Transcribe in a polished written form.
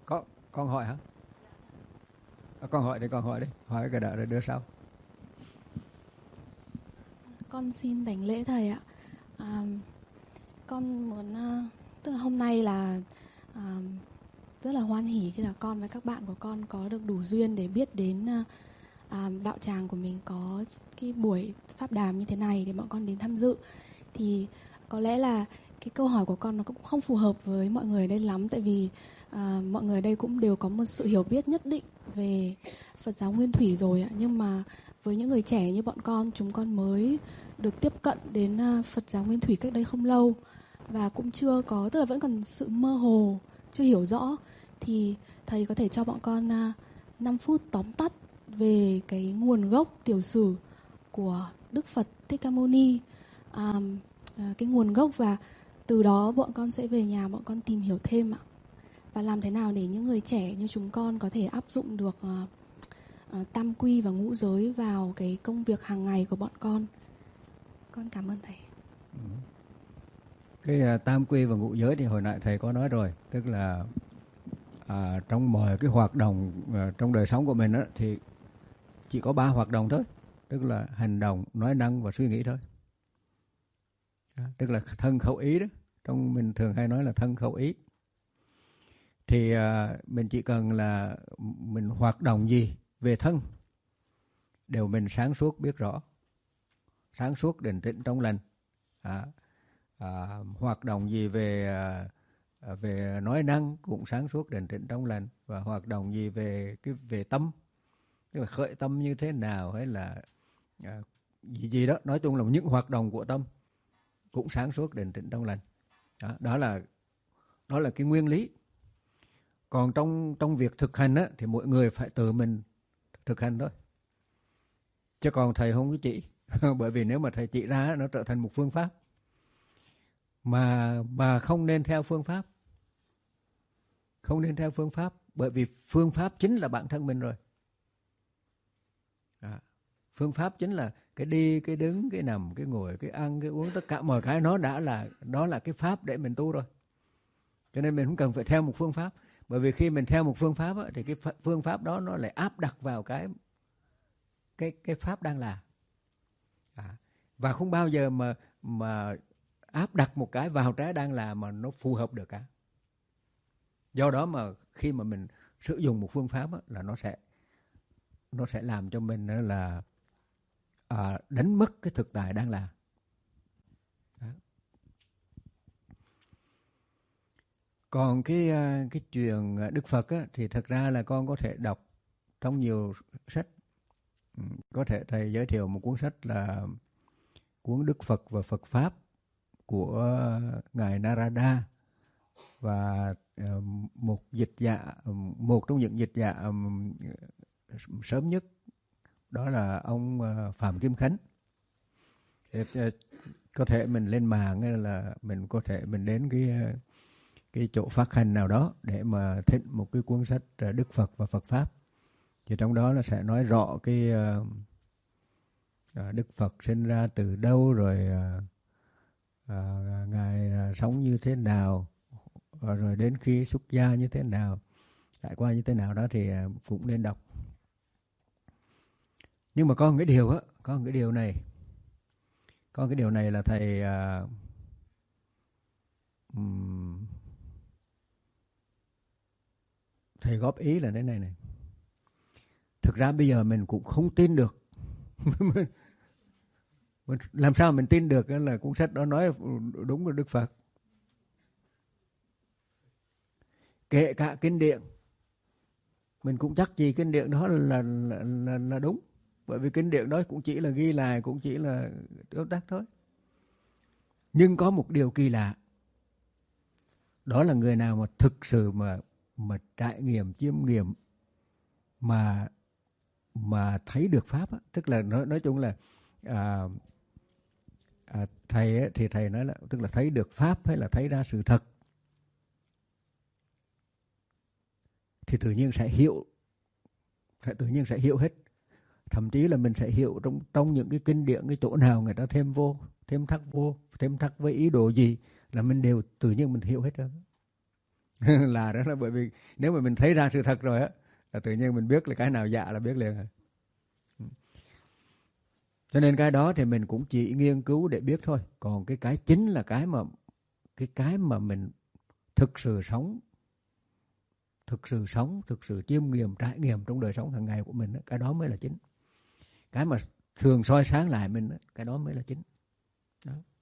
Con hỏi hả? Con hỏi đi, hỏi cái đó rồi đưa sau. Con xin đảnh lễ thầy ạ. Con muốn tức là hôm nay là rất là hoan hỉ khi là con với các bạn của con có được đủ duyên để biết đến đạo tràng của mình có cái buổi pháp đàm như thế này để bọn con đến tham dự. Thì có lẽ là cái câu hỏi của con nó cũng không phù hợp với mọi người ở đây lắm, tại vì mọi người ở đây cũng đều có một sự hiểu biết nhất định về Phật giáo Nguyên Thủy rồi ạ. Nhưng mà với những người trẻ như bọn con, chúng con mới được tiếp cận đến Phật giáo Nguyên Thủy cách đây không lâu và cũng chưa có, tức là vẫn còn sự mơ hồ, chưa hiểu rõ. Thì thầy có thể cho bọn con 5 phút tóm tắt về cái nguồn gốc tiểu sử của Đức Phật Thích Ca Mâu Ni, cái nguồn gốc, và từ đó bọn con sẽ về nhà bọn con tìm hiểu thêm ạ. Và làm thế nào để những người trẻ như chúng con có thể áp dụng được tam quy và ngũ giới vào cái công việc hàng ngày của bọn con. Con cảm ơn thầy. Cái tam quy và ngũ giới thì hồi nãy thầy có nói rồi, tức là trong mọi cái hoạt động trong đời sống của mình đó, thì chỉ có 3 hoạt động thôi, tức là hành động, nói năng và suy nghĩ thôi. Tức là thân khẩu ý đó, trong mình thường hay nói là thân khẩu ý. Thì mình chỉ cần là mình hoạt động gì về thân đều mình sáng suốt biết rõ, sáng suốt định tĩnh trong lành. Hoạt động gì về nói năng cũng sáng suốt định tĩnh trong lành, và hoạt động gì về tâm, tức là khởi tâm như thế nào, hay là gì đó, nói chung là những hoạt động của tâm cũng sáng suốt định tĩnh trong lành. Đó là cái nguyên lý. Còn trong việc thực hành á, thì mỗi người phải tự mình thực hành thôi, chứ còn thầy không có chỉ. Bởi vì nếu mà thầy chỉ ra nó trở thành một phương pháp mà không nên theo phương pháp. Không nên theo phương pháp, bởi vì phương pháp chính là bản thân mình rồi. Phương pháp chính là cái đi, cái đứng, cái nằm, cái ngồi, cái ăn, cái uống, tất cả mọi cái đó là cái pháp để mình tu rồi. Cho nên mình không cần phải theo một phương pháp. Bởi vì khi mình theo một phương pháp á, thì cái phương pháp đó nó lại áp đặt vào cái pháp đang là. Và không bao giờ mà áp đặt một cái vào cái đang là mà nó phù hợp được cả. Do đó mà khi mà mình sử dụng một phương pháp á, là nó sẽ làm cho mình là đánh mất cái thực tại đang là. Còn cái chuyện Đức Phật á, thì thật ra là con có thể đọc trong nhiều sách. Có thể thầy giới thiệu một cuốn sách là cuốn Đức Phật và Phật Pháp của Ngài Narada, và một trong những dịch giả sớm nhất đó là ông Phạm Kim Khánh. Có thể mình lên mạng hay là mình có thể mình đến cái chỗ phát hành nào đó để mà thịnh một cái cuốn sách Đức Phật và Phật Pháp. Thì trong đó là sẽ nói rõ cái Đức Phật sinh ra từ đâu, rồi Ngài sống như thế nào, rồi đến khi xuất gia như thế nào, trải qua như thế nào đó, thì cũng nên đọc. Nhưng mà có một cái điều này là thầy góp ý là thế này. Thực ra bây giờ mình cũng không tin được. Làm sao mình tin được là cuốn sách đó nói đúng là Đức Phật? Kể cả kinh điển, mình cũng chắc gì kinh điển đó là đúng. Bởi vì kinh điển đó cũng chỉ là ghi lại, cũng chỉ là tóm tắt thôi. Nhưng có một điều kỳ lạ, đó là người nào mà thực sự mà trải nghiệm, chiêm nghiệm, mà thấy được pháp á, tức là nói chung là thầy ấy, thì thầy nói là tức là thấy được pháp hay là thấy ra sự thật, thì tự nhiên sẽ hiểu hết. Thậm chí là mình sẽ hiểu trong những cái kinh điển, cái chỗ nào người ta thêm thắt với ý đồ gì là mình đều tự nhiên mình hiểu hết rồi. Là đó là bởi vì nếu mà mình thấy ra sự thật rồi á, là tự nhiên mình biết là cái nào dạ là biết liền rồi. Cho nên cái đó thì mình cũng chỉ nghiên cứu để biết thôi. Còn cái chính là cái mà mình thực sự sống, thực sự chiêm nghiệm, trải nghiệm trong đời sống hàng ngày của mình, cái đó mới là chính. Cái mà thường soi sáng lại mình, cái đó mới là chính. Đó.